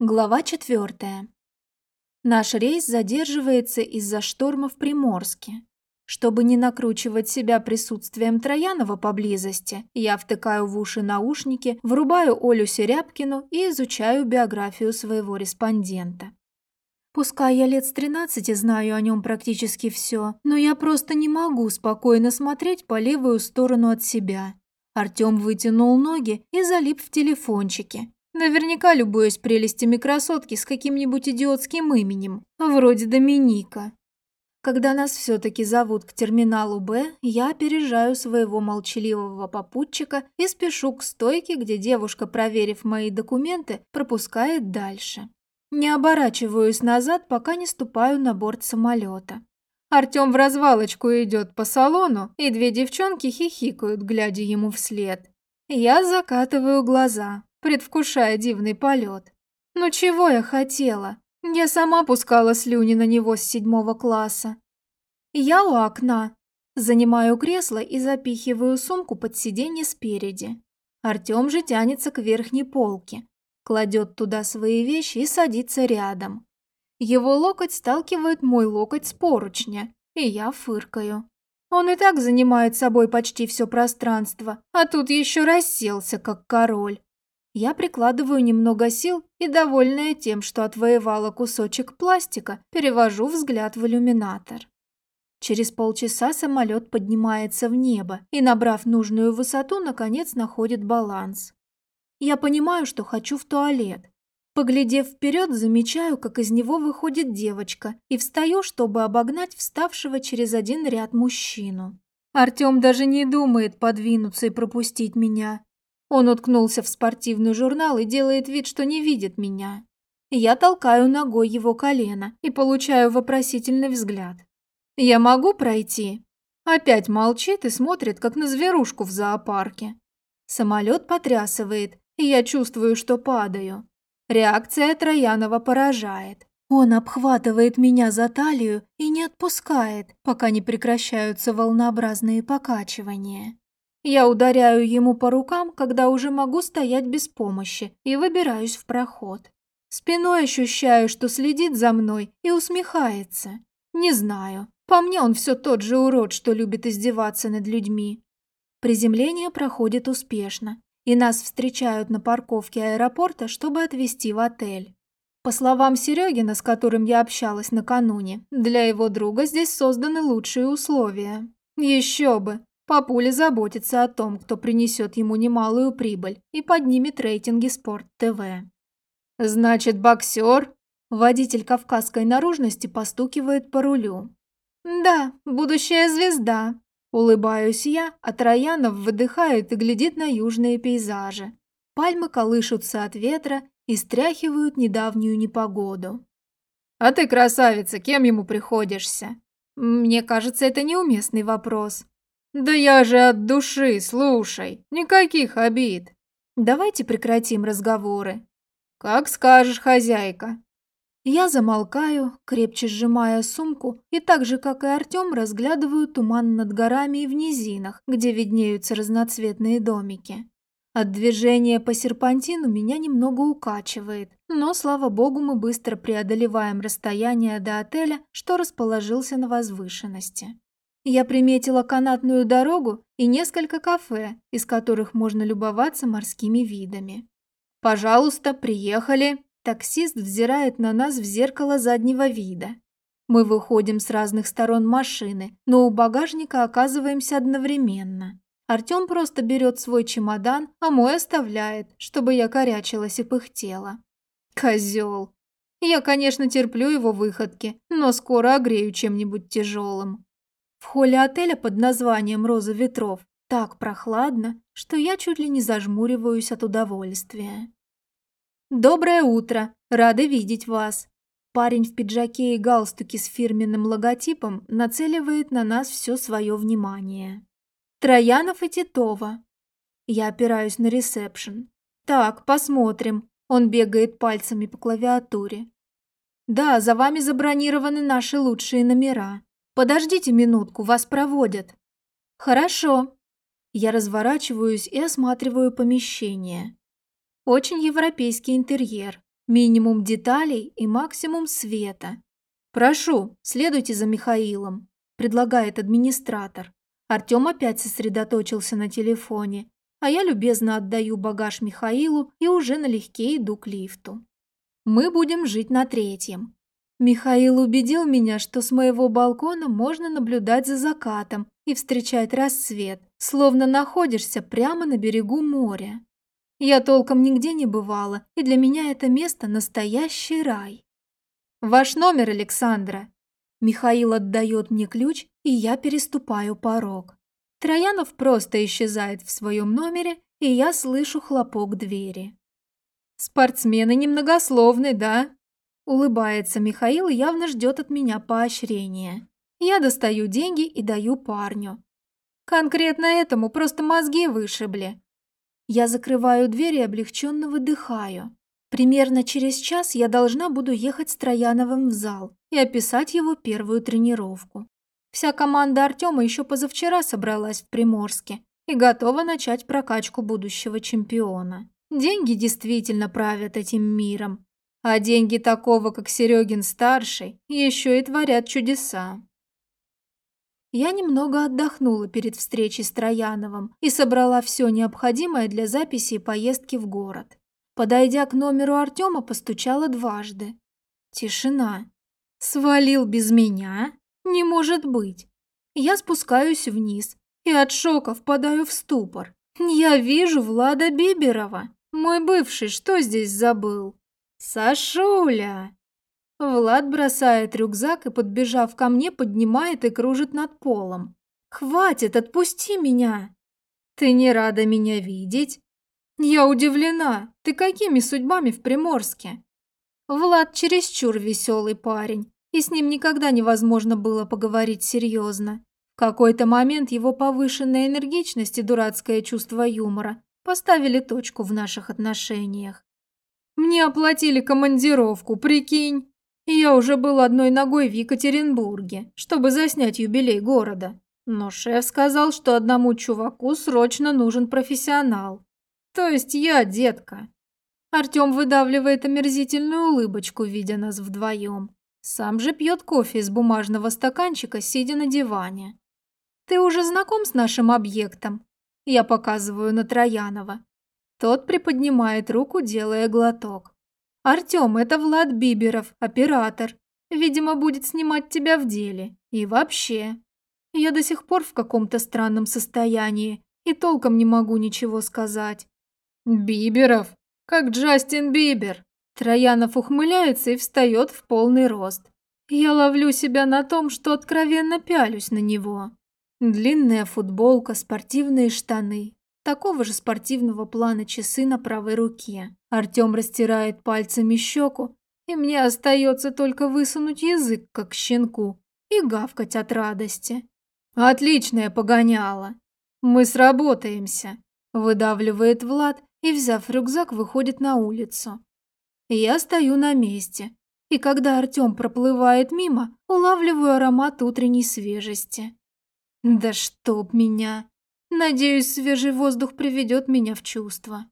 Глава 4. Наш рейс задерживается из-за шторма в Приморске. Чтобы не накручивать себя присутствием Троянова поблизости, я втыкаю в уши наушники, врубаю Олю Серябкину и изучаю биографию своего респондента. Пускай я лет с 13 знаю о нем практически все, но я просто не могу спокойно смотреть по левую сторону от себя. Артем вытянул ноги и залип в телефончике. Наверняка любуясь прелестями красотки с каким-нибудь идиотским именем, вроде Доминика. Когда нас все-таки зовут к терминалу «Б», я опережаю своего молчаливого попутчика и спешу к стойке, где девушка, проверив мои документы, пропускает дальше. Не оборачиваюсь назад, пока не ступаю на борт самолета. Артем в развалочку идет по салону, и две девчонки хихикают, глядя ему вслед. Я закатываю глаза, предвкушая дивный полет. Ну чего я хотела? Я сама пускала слюни на него с 7 класса. Я у окна. Занимаю кресло и запихиваю сумку под сиденье спереди. Артем же тянется к верхней полке, кладет туда свои вещи и садится рядом. Его локоть сталкивает мой локоть с поручня, и я фыркаю. Он и так занимает собой почти все пространство, а тут еще расселся, как король. Я прикладываю немного сил и, довольная тем, что отвоевала кусочек пластика, перевожу взгляд в иллюминатор. Через полчаса самолет поднимается в небо и, набрав нужную высоту, наконец находит баланс. Я понимаю, что хочу в туалет. Поглядев вперед, замечаю, как из него выходит девочка, и встаю, чтобы обогнать вставшего через один ряд мужчину. Артем даже не думает подвинуться и пропустить меня. Он уткнулся в спортивный журнал и делает вид, что не видит меня. Я толкаю ногой его колено и получаю вопросительный взгляд. «Я могу пройти?» Опять молчит и смотрит, как на зверушку в зоопарке. Самолет потрясывает, и я чувствую, что падаю. Реакция Троянова поражает. Он обхватывает меня за талию и не отпускает, пока не прекращаются волнообразные покачивания. Я ударяю ему по рукам, когда уже могу стоять без помощи, и выбираюсь в проход. Спиной ощущаю, что следит за мной и усмехается. Не знаю, по мне он все тот же урод, что любит издеваться над людьми. Приземление проходит успешно, и нас встречают на парковке аэропорта, чтобы отвезти в отель. По словам Серегина, с которым я общалась накануне, для его друга здесь созданы лучшие условия. Еще бы! Папуля заботится о том, кто принесет ему немалую прибыль и поднимет рейтинги Спорт ТВ. «Значит, боксер?» Водитель кавказской наружности постукивает по рулю. «Да, будущая звезда», – улыбаюсь я, а Троянов выдыхает и глядит на южные пейзажи. Пальмы колышутся от ветра и стряхивают недавнюю непогоду. «А ты, красавица, кем ему приходишься?» «Мне кажется, это неуместный вопрос». «Да я же от души, слушай, никаких обид». «Давайте прекратим разговоры». «Как скажешь, хозяйка». Я замолкаю, крепче сжимая сумку, и так же, как и Артем, разглядываю туман над горами и в низинах, где виднеются разноцветные домики. От движения по серпантину меня немного укачивает, но, слава богу, мы быстро преодолеваем расстояние до отеля, что расположился на возвышенности. Я приметила канатную дорогу и несколько кафе, из которых можно любоваться морскими видами. «Пожалуйста, приехали!» Таксист взирает на нас в зеркало заднего вида. Мы выходим с разных сторон машины, но у багажника оказываемся одновременно. Артем просто берет свой чемодан, а мой оставляет, чтобы я корячилась и пыхтела. Козел! Я, конечно, терплю его выходки, но скоро огрею чем-нибудь тяжелым. В холле отеля под названием «Роза ветров» так прохладно, что я чуть ли не зажмуриваюсь от удовольствия. «Доброе утро! Рады видеть вас!» Парень в пиджаке и галстуке с фирменным логотипом нацеливает на нас все свое внимание. «Троянов и Титова». Я опираюсь на ресепшн. «Так, посмотрим». Он бегает пальцами по клавиатуре. «Да, за вами забронированы наши лучшие номера. Подождите минутку, вас проводят». «Хорошо». Я разворачиваюсь и осматриваю помещение. Очень европейский интерьер. Минимум деталей и максимум света. «Прошу, следуйте за Михаилом», – предлагает администратор. Артем опять сосредоточился на телефоне, а я любезно отдаю багаж Михаилу и уже налегке иду к лифту. Мы будем жить на 3-м. Михаил убедил меня, что с моего балкона можно наблюдать за закатом и встречать рассвет, словно находишься прямо на берегу моря. Я толком нигде не бывала, и для меня это место настоящий рай. «Ваш номер, Александра!» Михаил отдает мне ключ, и я переступаю порог. Троянов просто исчезает в своем номере, и я слышу хлопок двери. «Спортсмены немногословны, да?» Улыбается Михаил и явно ждет от меня поощрения. Я достаю деньги и даю парню. Конкретно этому просто мозги вышибли. Я закрываю дверь и облегченно выдыхаю. Примерно через час я должна буду ехать с Трояновым в зал и описать его первую тренировку. Вся команда Артема еще позавчера собралась в Приморске и готова начать прокачку будущего чемпиона. Деньги действительно правят этим миром. А деньги такого, как Серегин-старший, еще и творят чудеса. Я немного отдохнула перед встречей с Трояновым и собрала все необходимое для записи и поездки в город. Подойдя к номеру Артема, постучала дважды. Тишина. Свалил без меня? Не может быть. Я спускаюсь вниз и от шока впадаю в ступор. Я вижу Влада Биберова. Мой бывший что здесь забыл? «Сашуля!» Влад бросает рюкзак и, подбежав ко мне, поднимает и кружит над полом. «Хватит, отпусти меня!» «Ты не рада меня видеть?» «Я удивлена. Ты какими судьбами в Приморске?» Влад чересчур веселый парень, и с ним никогда невозможно было поговорить серьезно. В какой-то момент его повышенная энергичность и дурацкое чувство юмора поставили точку в наших отношениях. Мне оплатили командировку, прикинь. Я уже был одной ногой в Екатеринбурге, чтобы заснять юбилей города. Но шеф сказал, что одному чуваку срочно нужен профессионал. То есть я, детка. Артем выдавливает омерзительную улыбочку, видя нас вдвоем. Сам же пьет кофе из бумажного стаканчика, сидя на диване. Ты уже знаком с нашим объектом? Я показываю на Троянова. Тот приподнимает руку, делая глоток. «Артем, это Влад Биберов, оператор. Видимо, будет снимать тебя в деле. И вообще. Я до сих пор в каком-то странном состоянии и толком не могу ничего сказать». «Биберов? Как Джастин Бибер?» Троянов ухмыляется и встает в полный рост. Я ловлю себя на том, что откровенно пялюсь на него. Длинная футболка, спортивные штаны. Такого же спортивного плана часы на правой руке. Артем растирает пальцами щеку, и мне остается только высунуть язык, как щенку, и гавкать от радости. «Отличная погоняла! Мы сработаемся!» Выдавливает Влад и, взяв рюкзак, выходит на улицу. Я стою на месте, и когда Артем проплывает мимо, улавливаю аромат утренней свежести. Да чтоб меня! Надеюсь, свежий воздух приведет меня в чувство.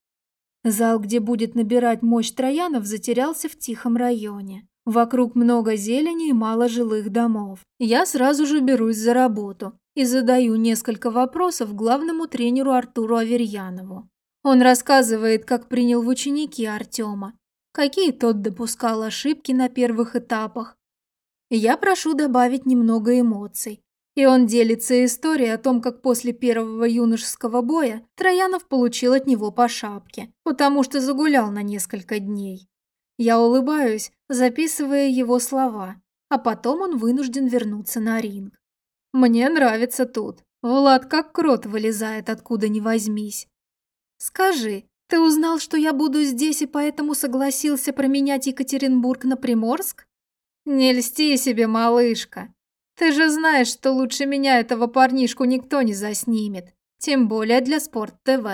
Зал, где будет набирать мощь Троянов, затерялся в тихом районе. Вокруг много зелени и мало жилых домов. Я сразу же берусь за работу и задаю несколько вопросов главному тренеру Артуру Аверьянову. Он рассказывает, как принял в ученики Артема, какие тот допускал ошибки на первых этапах. Я прошу добавить немного эмоций. И он делится историей о том, как после первого юношеского боя Троянов получил от него по шапке, потому что загулял на несколько дней. Я улыбаюсь, записывая его слова, а потом он вынужден вернуться на ринг. Мне нравится тут. Влад как крот вылезает, откуда ни возьмись. Скажи, ты узнал, что я буду здесь и поэтому согласился променять Екатеринбург на Приморск? Не льсти себе, малышка. Ты же знаешь, что лучше меня этого парнишку никто не заснимет, тем более для Спорт-ТВ.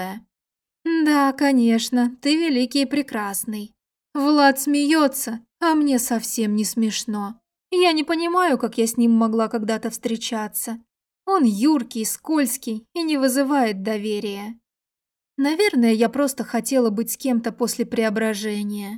Да, конечно, ты великий и прекрасный. Влад смеется, а мне совсем не смешно. Я не понимаю, как я с ним могла когда-то встречаться. Он юркий, скользкий и не вызывает доверия. Наверное, я просто хотела быть с кем-то после преображения.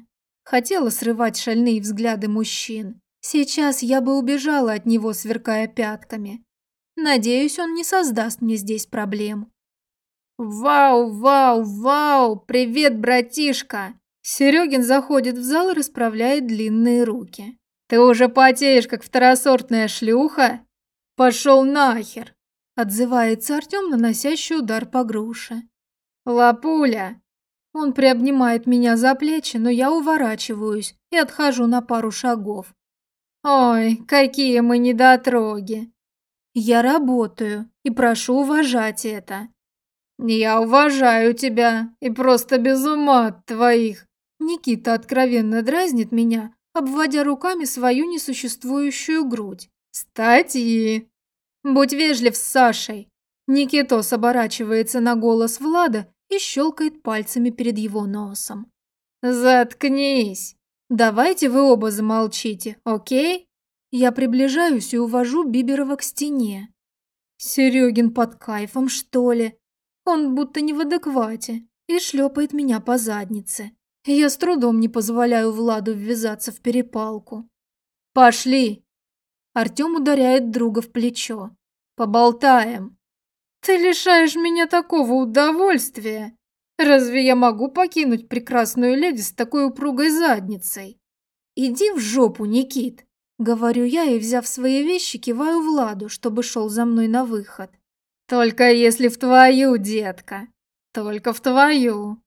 Хотела срывать шальные взгляды мужчин. Сейчас я бы убежала от него, сверкая пятками. Надеюсь, он не создаст мне здесь проблем. «Вау, вау, вау! Привет, братишка!» Серегин заходит в зал и расправляет длинные руки. «Ты уже потеешь, как второсортная шлюха?» «Пошел нахер!» Отзывается Артем, наносящий удар по груше. «Лапуля!» Он приобнимает меня за плечи, но я уворачиваюсь и отхожу на пару шагов. «Ой, какие мы недотроги!» «Я работаю и прошу уважать это!» «Я уважаю тебя и просто без ума от твоих!» Никита откровенно дразнит меня, обводя руками свою несуществующую грудь. «Статьи!» «Будь вежлив с Сашей!» Никитос оборачивается на голос Влада и щелкает пальцами перед его носом. «Заткнись! Давайте вы оба замолчите, окей?» Я приближаюсь и увожу Биберова к стене. Серегин под кайфом, что ли? Он будто не в адеквате и шлепает меня по заднице. Я с трудом не позволяю Владу ввязаться в перепалку. «Пошли!» Артем ударяет друга в плечо. «Поболтаем!» «Ты лишаешь меня такого удовольствия! Разве я могу покинуть прекрасную леди с такой упругой задницей?» «Иди в жопу, Никит!» Говорю я и, взяв свои вещи, киваю Владу, чтобы шел за мной на выход. «Только если в твою, детка! Только в твою!»